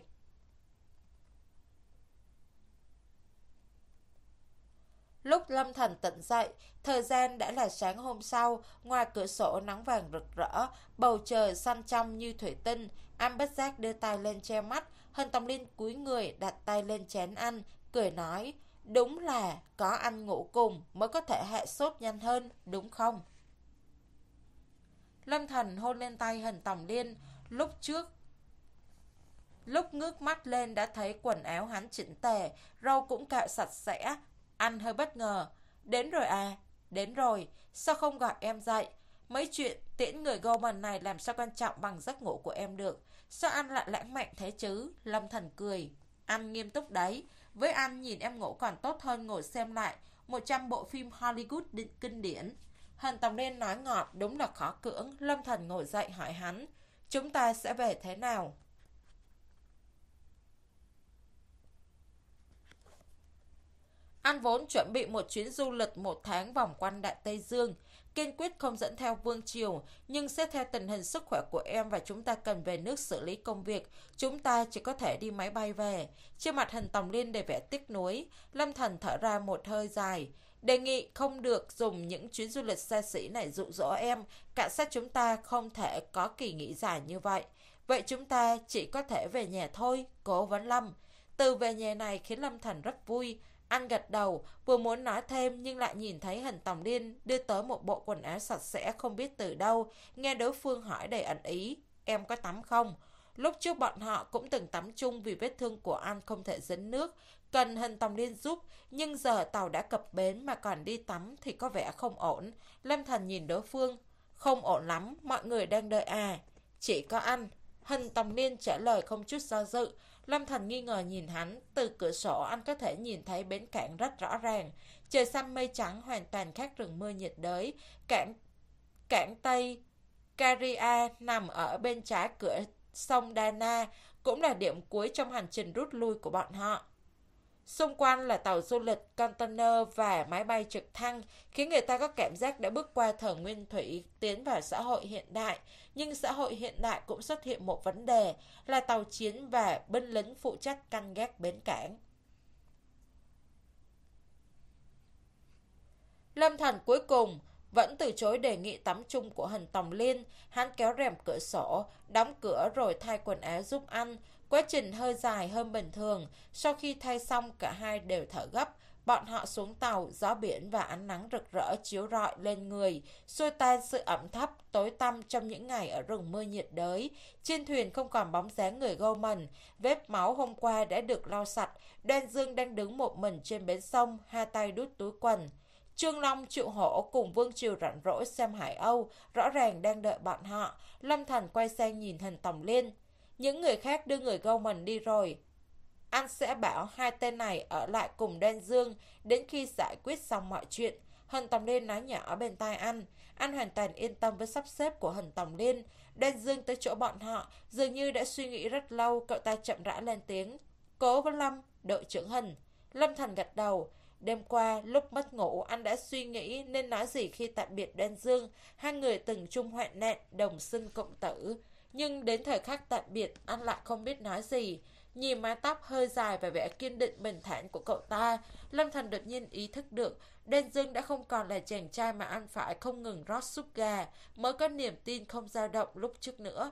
Lúc Lâm Thần tỉnh dậy, thời gian đã là sáng hôm sau, ngoài cửa sổ nắng vàng rực rỡ, bầu trời xanh trong như thủy tinh. Anh bất giác đưa tay lên che mắt, Hân Tòng Liên cúi người đặt tay lên trán anh, cười nói, đúng là có anh ngủ cùng mới có thể hạ sốt nhanh hơn, đúng không? Lâm Thần hôn lên tay Hân Tòng Liên, lúc trước lúc ngước mắt lên đã thấy quần áo hắn chỉnh tề, râu cũng cạo sạch sẽ. Anh hơi bất ngờ. Đến rồi à? Đến rồi. Sao không gọi em dậy? Mấy chuyện tiễn người Goldman này làm sao quan trọng bằng giấc ngủ của em được? Sao anh lại lãng mạn thế chứ? Lâm Thần cười. Anh nghiêm túc đấy. Với anh nhìn em ngủ còn tốt hơn ngồi xem lại một trăm bộ phim Hollywood định kinh điển. Hân Tòng Liên nói ngọt, đúng là khó cưỡng. Lâm Thần ngồi dậy hỏi hắn, chúng ta sẽ về thế nào? Anh vốn chuẩn bị một chuyến du lịch một tháng vòng quanh Đại Tây Dương, kiên quyết không dẫn theo Vương Triều, nhưng xét theo tình hình sức khỏe của em và chúng ta cần về nước xử lý công việc, chúng ta chỉ có thể đi máy bay về. Trên mặt Hân Tòng Liên đầy vẻ tiếc nuối, Lâm Thần thở ra một hơi dài. Đề nghị không được dùng những chuyến du lịch xa xỉ này dụ dỗ em, cảnh sát chúng ta không thể có kỳ nghỉ dài như vậy. Vậy chúng ta chỉ có thể về nhà thôi, Cố Vấn Lâm. Từ về nhà này khiến Lâm Thần rất vui. Anh gật đầu, vừa muốn nói thêm nhưng lại nhìn thấy Hân Tòng Liên đưa tới một bộ quần áo sạch sẽ không biết từ đâu, nghe đối phương hỏi đầy ẩn ý, em có tắm không? Lúc trước bọn họ cũng từng tắm chung vì vết thương của anh không thể dính nước, cần Hân Tòng Liên giúp, nhưng giờ tàu đã cập bến mà còn đi tắm thì có vẻ không ổn. Lâm Thần nhìn đối phương, không ổn lắm, mọi người đang đợi à? Chỉ có anh. Hân Tòng Liên trả lời không chút do dự. Lâm Thần nghi ngờ nhìn hắn, từ cửa sổ anh có thể nhìn thấy bến cảng rất rõ ràng. Trời xanh mây trắng hoàn toàn khác rừng mưa nhiệt đới. Cảng, cảng Tây Caria nằm ở bên trái cửa sông Dana, cũng là điểm cuối trong hành trình rút lui của bọn họ. Xung quanh là tàu du lịch, container và máy bay trực thăng, khiến người ta có cảm giác đã bước qua thời nguyên thủy, tiến vào xã hội hiện đại. Nhưng xã hội hiện đại cũng xuất hiện một vấn đề là tàu chiến và binh lính phụ trách canh gác bến cảng. Lâm Thành cuối cùng vẫn từ chối đề nghị tắm chung của Hình Tòng Liên. Hắn kéo rèm cửa sổ, đóng cửa rồi thay quần áo giúp anh. Quá trình hơi dài hơn bình thường. Sau khi thay xong, cả hai đều thở gấp. Bọn họ xuống tàu, gió biển và ánh nắng rực rỡ chiếu rọi lên người, xua tan sự ẩm thấp, tối tăm trong những ngày ở rừng mưa nhiệt đới. Trên thuyền không còn bóng dáng người Goldman. Vết máu hôm qua đã được lau sạch. Đoan Dương đang đứng một mình trên bến sông, hai tay đút túi quần. Trương Long, Triệu Hổ cùng Vương Triều rảnh rỗi xem Hải Âu, rõ ràng đang đợi bọn họ. Lâm Thành quay sang nhìn Hình Tòng Liên. Những người khác đưa người Goldman đi rồi. Anh sẽ bảo hai tên này ở lại cùng Đoan Dương đến khi giải quyết xong mọi chuyện. Hình Tòng Liên nói nhỏ bên tai anh. Anh hoàn toàn yên tâm với sắp xếp của Hình Tòng Liên. Đoan Dương tới chỗ bọn họ, dường như đã suy nghĩ rất lâu, cậu ta chậm rãi lên tiếng. Cố với Lâm, đội trưởng Hình. Lâm Thành gật đầu. Đêm qua, lúc mất ngủ, anh đã suy nghĩ nên nói gì khi tạm biệt Đoan Dương. Hai người từng chung hoạn nạn, đồng sinh cộng tử. Nhưng đến thời khắc tạm biệt, anh lại không biết nói gì. Nhìn mái tóc hơi dài và vẻ kiên định bình thản của cậu ta, Lâm Thành đột nhiên ý thức được Đoan Dương đã không còn là chàng trai mà anh phải không ngừng rót súp gà, mới có niềm tin không dao động lúc trước nữa.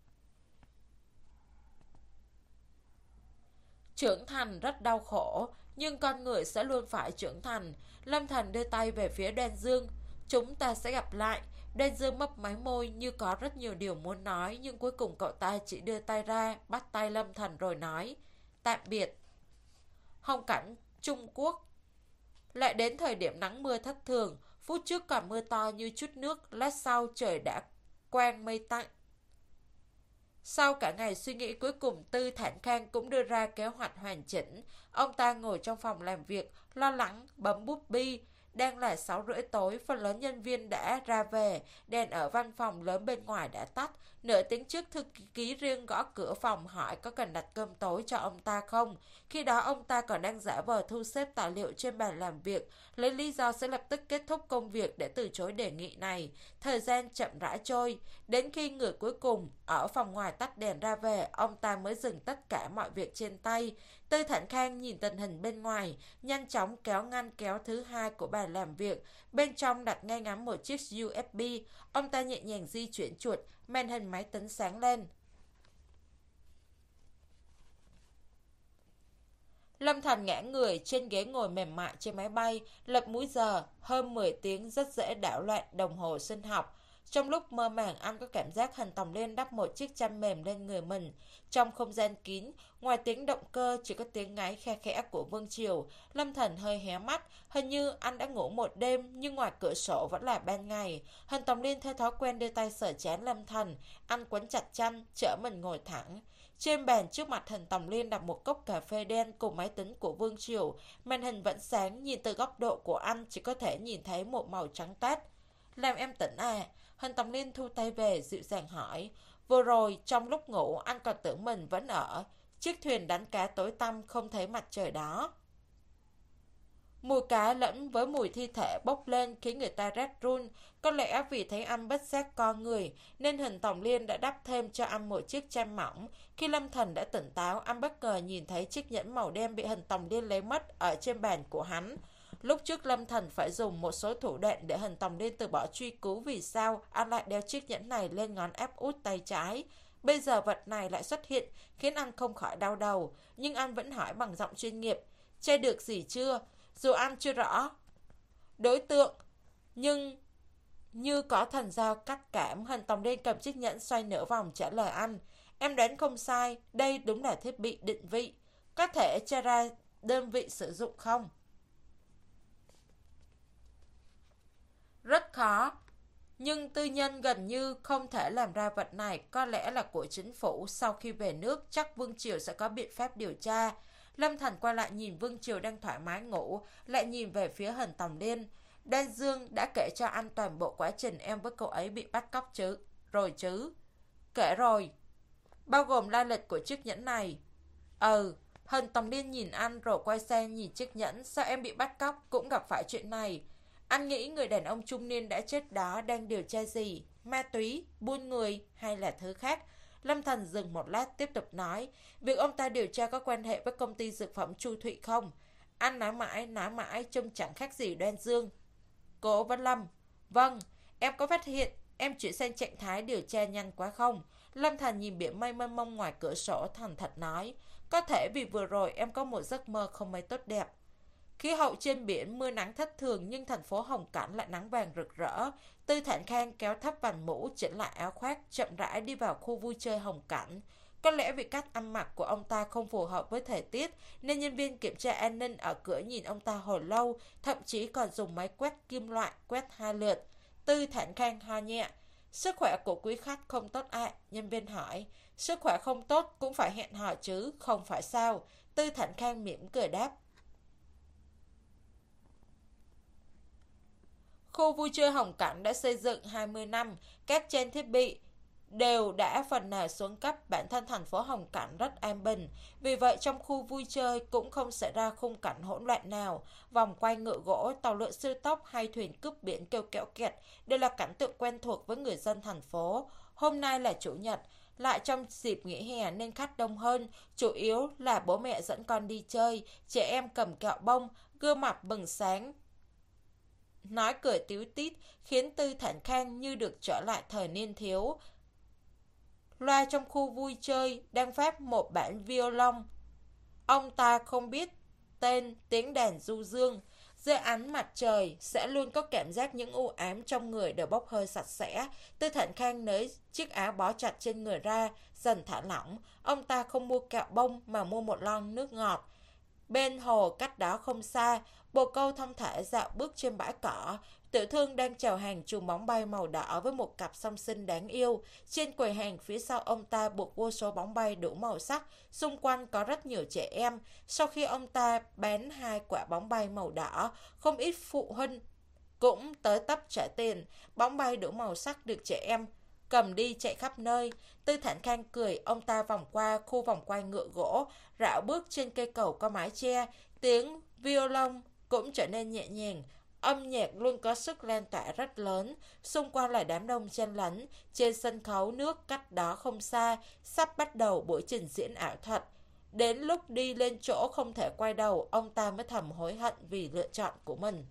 Trưởng thành rất đau khổ, nhưng con người sẽ luôn phải trưởng thành. Lâm Thành đưa tay về phía Đoan Dương. Chúng ta sẽ gặp lại. Đoan Dương mấp máy môi như có rất nhiều điều muốn nói, nhưng cuối cùng cậu ta chỉ đưa tay ra, bắt tay Lâm Thành rồi nói. Tạm biệt. Hồng cảnh, Trung Quốc. Lại đến thời điểm nắng mưa thất thường, phút trước còn mưa to như chút nước, lát sau trời đã quang mây tạnh. Sau cả ngày suy nghĩ, cuối cùng Tư Thản Khang cũng đưa ra kế hoạch hoàn chỉnh. Ông ta ngồi trong phòng làm việc, lo lắng, bấm bút bi. Đang là sáu rưỡi tối, phần lớn nhân viên đã ra về, đèn ở văn phòng lớn bên ngoài đã tắt. Nửa tiếng trước, thư ký riêng gõ cửa phòng hỏi có cần đặt cơm tối cho ông ta không. Khi đó ông ta còn đang giả vờ thu xếp tài liệu trên bàn làm việc, lấy lý do sẽ lập tức kết thúc công việc để từ chối đề nghị này. Thời gian chậm rãi trôi, đến khi người cuối cùng ở phòng ngoài tắt đèn ra về, ông ta mới dừng tất cả mọi việc trên tay. Tư Thản Khang nhìn tình hình bên ngoài, nhanh chóng kéo ngăn kéo thứ hai của bàn làm việc. Bên trong đặt ngay ngắn một chiếc u ét bê. Ông ta nhẹ nhàng di chuyển chuột, màn hình máy tính sáng lên. Lâm Thành ngã người trên ghế ngồi mềm mại trên máy bay, lật múi giờ, hơn mười tiếng rất dễ đảo loạn đồng hồ sinh học. Trong lúc mơ màng, anh có cảm giác Hình Tòng Liên đắp một chiếc chăn mềm lên người mình. Trong không gian kín, ngoài tiếng động cơ chỉ có tiếng ngáy khe khẽ của Vương Triều. Lâm Thành hơi hé mắt, hình như anh đã ngủ một đêm, nhưng ngoài cửa sổ vẫn là ban ngày. Hình Tòng Liên theo thói quen đưa tay sờ trán Lâm Thành, anh quấn chặt chăn, chở mình ngồi thẳng. Trên bàn trước mặt Hình Tòng Liên đặt một cốc cà phê đen cùng máy tính của Vương Triều. Màn hình vẫn sáng, nhìn từ góc độ của anh chỉ có thể nhìn thấy một màu trắng tát. Làm em tỉnh à? Hình Tòng Liên thu tay về, dịu dàng hỏi. Vừa rồi, trong lúc ngủ, anh còn tưởng mình vẫn ở chiếc thuyền đánh cá tối tăm không thấy mặt trời đó. Mùi cá lẫn với mùi thi thể bốc lên khiến người ta rét run. Có lẽ vì thấy anh bất giác co người, nên Hình Tòng Liên đã đắp thêm cho anh một chiếc chăn mỏng. Khi Lâm Thành đã tỉnh táo, anh bất ngờ nhìn thấy chiếc nhẫn màu đen bị Hình Tòng Liên lấy mất ở trên bàn của hắn. Lúc trước Lâm Thành phải dùng một số thủ đoạn để Hình Tòng Liên từ bỏ truy cứu vì sao anh lại đeo chiếc nhẫn này lên ngón áp út tay trái. Bây giờ vật này lại xuất hiện khiến anh không khỏi đau đầu, nhưng anh vẫn hỏi bằng giọng chuyên nghiệp. Che được gì chưa? Dù anh chưa rõ đối tượng, nhưng như có thần giao cắt cảm, Hình Tòng Liên cầm chiếc nhẫn xoay nửa vòng trả lời anh. Em đoán không sai, đây đúng là thiết bị định vị. Có thể tra ra đơn vị sử dụng không? Rất khó, nhưng tư nhân gần như không thể làm ra vật này, có lẽ là của chính phủ. Sau khi về nước, chắc Vương Triều sẽ có biện pháp điều tra. Lâm Thành quay lại nhìn Vương Triều đang thoải mái ngủ, lại nhìn về phía Hình Tòng Liên. Đoan Dương đã kể cho anh toàn bộ quá trình em với cậu ấy bị bắt cóc chứ? Rồi chứ? Kể rồi. Bao gồm lai lịch của chiếc nhẫn này. Ừ, Hân Tòng Liên nhìn anh rồi quay sang nhìn chiếc nhẫn. Sao em bị bắt cóc cũng gặp phải chuyện này? Anh nghĩ người đàn ông trung niên đã chết đó đang điều tra gì? Ma túy, buôn người hay là thứ khác? Lâm Thần dừng một lát tiếp tục nói. Việc ông ta điều tra có quan hệ với công ty dược phẩm Chu Thụy không? Anh nói mãi, nói mãi trông chẳng khác gì Đoan Dương. Cố Văn Lâm. Vâng, em có phát hiện em chuyển sang trạng thái điều tra nhanh quá không? Lâm Thần nhìn biển mây mênh mông ngoài cửa sổ thành thật nói. Có thể vì vừa rồi em có một giấc mơ không mấy tốt đẹp. Khí hậu trên biển mưa nắng thất thường nhưng thành phố Hồng Cảnh lại nắng vàng rực rỡ. Tư Thản Khang kéo thấp vành mũ, chỉnh lại áo khoác, chậm rãi đi vào khu vui chơi Hồng Cảnh. Có lẽ vì cách ăn mặc của ông ta không phù hợp với thời tiết nên nhân viên kiểm tra an ninh ở cửa nhìn ông ta hồi lâu, thậm chí còn dùng máy quét kim loại quét hai lượt. Tư Thản Khang ho nhẹ. Sức khỏe của quý khách không tốt ạ, à? Nhân viên hỏi. Sức khỏe không tốt cũng phải hẹn hò chứ, không phải sao? Tư Thản Khang mỉm cười đáp. Khu vui chơi Hồng Cảnh đã xây dựng hai mươi năm, các trang thiết bị đều đã phần nào xuống cấp, bản thân thành phố Hồng Cảnh rất an bình. Vì vậy trong khu vui chơi cũng không xảy ra khung cảnh hỗn loạn nào. Vòng quay ngựa gỗ, tàu lượn siêu tốc hay thuyền cướp biển kêu kẽo kẹt đều là cảnh tượng quen thuộc với người dân thành phố. Hôm nay là chủ nhật, lại trong dịp nghỉ hè nên khách đông hơn, chủ yếu là bố mẹ dẫn con đi chơi, trẻ em cầm kẹo bông, gương mặt bừng sáng, nói cười tíu tít, khiến Tư Thản Khang như được trở lại thời niên thiếu. Loa trong khu vui chơi đang phát một bản violon. Ông ta không biết tên tiếng đàn du dương. Dưới ánh mặt trời sẽ luôn có cảm giác những u ám trong người đều bốc hơi sạch sẽ. Tư Thản Khang nới chiếc áo bó chặt trên người ra, dần thả lỏng. Ông ta không mua kẹo bông mà mua một lon nước ngọt. Bên hồ cách đó không xa, bồ câu thong thả dạo bước trên bãi cỏ. Tiểu thương đang chào hàng chùm bóng bay màu đỏ với một cặp song sinh đáng yêu. Trên quầy hàng phía sau ông ta buộc vô số bóng bay đủ màu sắc. Xung quanh có rất nhiều trẻ em. Sau khi ông ta bán hai quả bóng bay màu đỏ, không ít phụ huynh cũng tới tấp trả tiền. Bóng bay đủ màu sắc được trẻ em cầm đi chạy khắp nơi. Tư Thản Khang cười, ông ta vòng qua khu vòng quay ngựa gỗ, rảo bước trên cây cầu có mái che. Tiếng violon cũng trở nên nhẹ nhàng. Âm nhạc luôn có sức lan tỏa rất lớn. Xung quanh là đám đông chen lấn. Trên sân khấu nước cách đó không xa, sắp bắt đầu buổi trình diễn ảo thuật. Đến lúc đi lên chỗ không thể quay đầu, ông ta mới thầm hối hận vì lựa chọn của mình.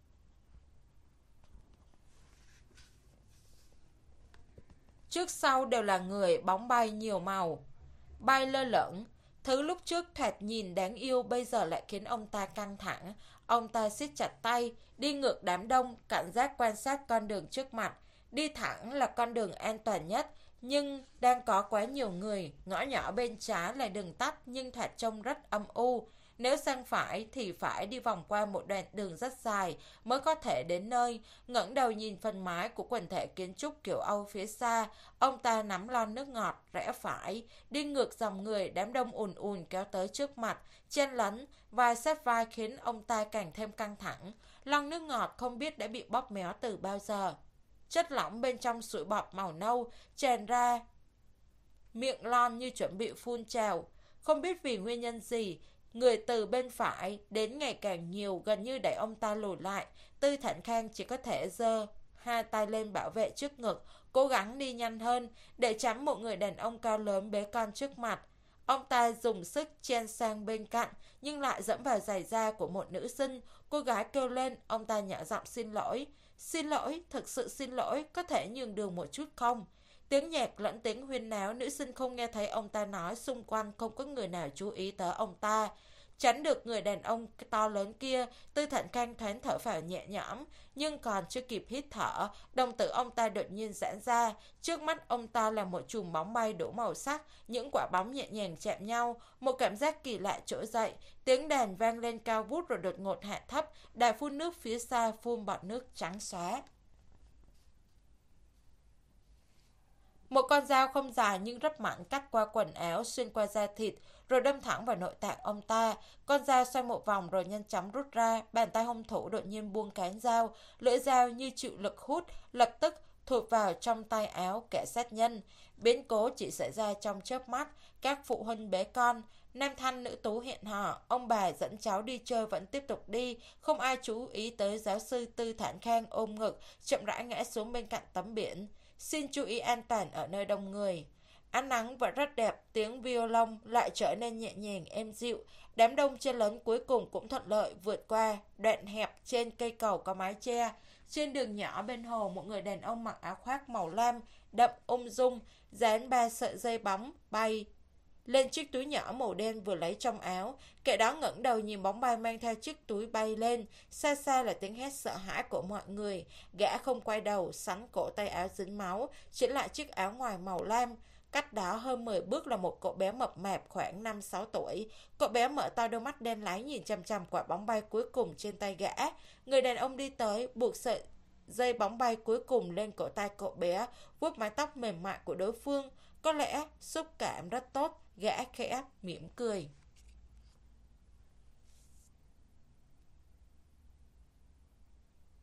Trước sau đều là người, bóng bay nhiều màu, bay lơ lửng. Thứ lúc trước thoạt nhìn đáng yêu bây giờ lại khiến ông ta căng thẳng. Ông ta siết chặt tay, đi ngược đám đông, cảnh giác quan sát con đường trước mặt. Đi thẳng là con đường an toàn nhất, nhưng đang có quá nhiều người. Ngõ nhỏ bên trái là đường tắt nhưng thoạt trông rất âm u. Nếu sang phải thì phải đi vòng qua một đoạn đường rất dài mới có thể đến nơi. Ngẩng đầu nhìn phần mái của quần thể kiến trúc kiểu Âu phía xa, ông ta nắm lon nước ngọt, rẽ phải, đi ngược dòng người, đám đông ùn ùn kéo tới trước mặt, chen lấn, vai sát vai khiến ông ta càng thêm căng thẳng. Lon nước ngọt không biết đã bị bóp méo từ bao giờ. Chất lỏng bên trong sủi bọt màu nâu tràn ra miệng lon như chuẩn bị phun trào. Không biết vì nguyên nhân gì, người từ bên phải đến ngày càng nhiều, gần như đẩy ông ta lùi lại. Tư Thản Khang chỉ có thể giơ hai tay lên bảo vệ trước ngực, cố gắng đi nhanh hơn để tránh một người đàn ông cao lớn bế con trước mặt. Ông ta dùng sức chen sang bên cạnh nhưng lại dẫm vào giày da của một nữ sinh. Cô gái kêu lên, ông ta nhỏ giọng xin lỗi. Xin lỗi, thực sự xin lỗi, có thể nhường đường một chút không? Tiếng nhạc lẫn tiếng huyên náo, nữ sinh không nghe thấy ông ta nói, xung quanh không có người nào chú ý tới ông ta. Tránh được người đàn ông to lớn kia, Tư Thản Khang thoáng thở phào nhẹ nhõm, nhưng còn chưa kịp hít thở, đồng tử ông ta đột nhiên giãn ra. Trước mắt ông ta là một chùm bóng bay đủ màu sắc, những quả bóng nhẹ nhàng chạm nhau, một cảm giác kỳ lạ trỗi dậy. Tiếng đàn vang lên cao vút rồi đột ngột hạ thấp, đài phun nước phía xa phun bọt nước trắng xóa. Một con dao không dài nhưng rất mảnh cắt qua quần áo, xuyên qua da thịt, rồi đâm thẳng vào nội tạng ông ta. Con dao xoay một vòng rồi nhanh chóng rút ra, bàn tay hung thủ đột nhiên buông cán dao, lưỡi dao như chịu lực hút, lập tức thụt vào trong tay áo kẻ sát nhân. Biến cố chỉ xảy ra trong chớp mắt, các phụ huynh bế con Nam thanh nữ tú hẹn hò, ông bà dẫn cháu đi chơi vẫn tiếp tục đi, không ai chú ý tới giáo sư Tư Thản Khang ôm ngực, chậm rãi ngã xuống bên cạnh tấm biển. Xin chú ý an toàn ở nơi đông người. Ánh nắng vẫn rất đẹp, tiếng violon lại trở nên nhẹ nhàng êm dịu. Đám đông chen lấn cuối cùng cũng thuận lợi vượt qua đoạn hẹp trên cây cầu có mái che. Trên đường nhỏ bên hồ, một người đàn ông mặc áo khoác màu lam, đậm ung dung, dán ba sợi dây bóng bay lên chiếc túi nhỏ màu đen vừa lấy trong áo. Kẻ đó ngẩng đầu nhìn bóng bay mang theo chiếc túi bay lên. Xa xa là tiếng hét sợ hãi của mọi người. Gã không quay đầu, sắn cổ tay áo dính máu, chỉ lại chiếc áo ngoài màu lam. Cách đó hơn mười bước là một cậu bé mập mạp khoảng năm sáu tuổi. Cậu bé mở to đôi mắt đen láy nhìn chằm chằm quả bóng bay cuối cùng trên tay gã. Người đàn ông đi tới, buộc sợi dây bóng bay cuối cùng lên cổ tay cậu bé, vuốt mái tóc mềm mại của đối phương. Có lẽ xúc cảm rất tốt, gã khẽ mỉm cười.